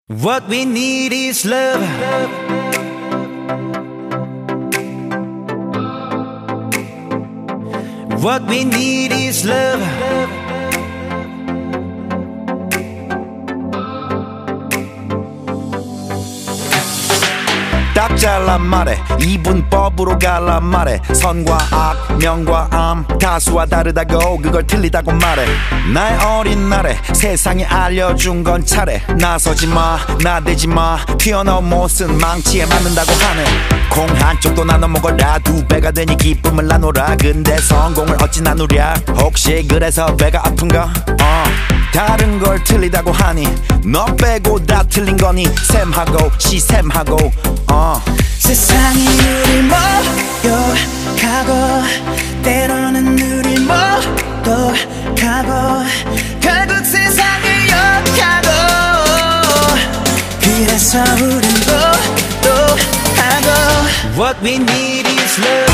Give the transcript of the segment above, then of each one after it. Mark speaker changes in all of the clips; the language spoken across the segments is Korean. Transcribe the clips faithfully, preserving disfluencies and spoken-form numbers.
Speaker 1: What we need is love. What we need is love. 딱 잘라 말해 이분법으로 갈라 말해 선과 악, 명과 암 다수와 다르다고 그걸 틀리다고 말해 나의 어린 날에 세상에 알려준 건 차례 나서지마 나대지마 튀어나온 못은 망치에 맞는다고 하네 콩 한쪽도 나눠 먹어라 두 배가 되니 기쁨을 나누라 근데 성공을 어찌 나누랴 혹시 그래서 배가 아픈가 어. 다른 걸 틀리다고 하니 너 빼고 다 틀린 거니 샘하고 시샘하고 어.
Speaker 2: 세상이 우릴 모욕하고 때로는 우릴 모독하고 결국 세상을 욕하고 그래서 우린 또또하고
Speaker 1: What we need is love.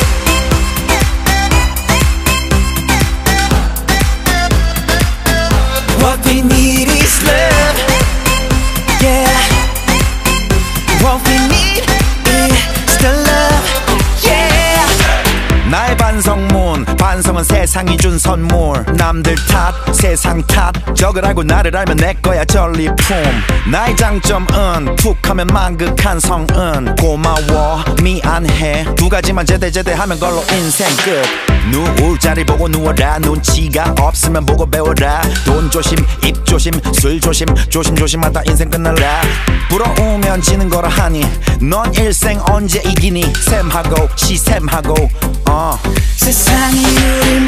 Speaker 2: What we need is love. Yeah. What we need is the love. Yeah.
Speaker 1: 나의 반성문 반성은 세상이 준 선물 남들 탓 세상 탓 적을 알고 나를 알면 내 거야 전리품 나의 장점은 툭하면 만극한 성은 고마워 미안해 두 가지만 제대 제대 하면 걸로 인생 끝 누울 자리 보고 누워라 눈치가 없으면 보고 배워라 돈 조심 입 조심 술 조심 조심조심하다 인생 끝날라 부러우면 지는 거라 하니 넌 일생 언제 이기니 샘하고 시샘하고 어.
Speaker 2: 세상이 우릴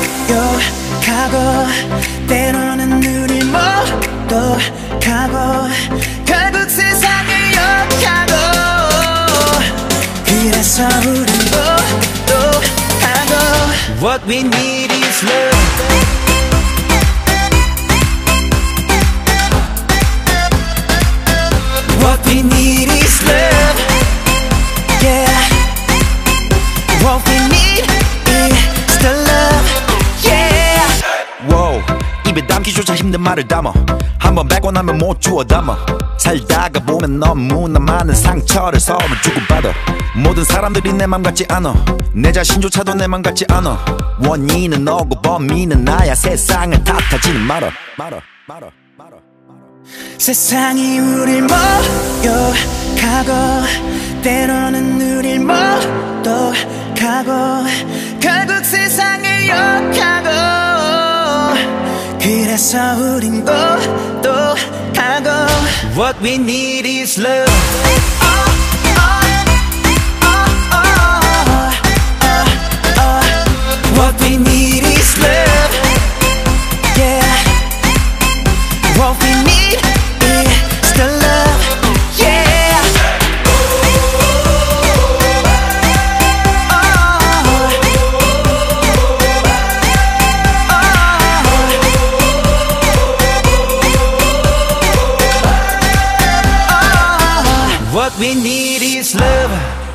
Speaker 2: 모욕하고 때로는 우릴 모독하고 결국 세상을 욕하고 그래서 우린 또또하고
Speaker 1: What we need is love.
Speaker 2: What we need is love. Yeah. What we need is the love. Yeah.
Speaker 1: Wow, 입에 담기조차 힘든 말을 담아 한번 뱉고 나면 못 주워 담아 살다가 보면 너무나 많은 상처를 서로 주고받아 모든 사람들이 내 맘 같지 않아 내 자신조차도 내 맘 같지 않아 원인은 너고 범인은 나야 세상을 탓하지는 말아 말아 말아 말아
Speaker 2: 세상이 우릴 모욕하고 때로는 우릴 모독하고 결국 세상을 욕하고 그래서 우린 또또하고
Speaker 1: What we need is love.
Speaker 2: What we need is love. Yeah. What we need is the love. Yeah.
Speaker 1: What we need is love.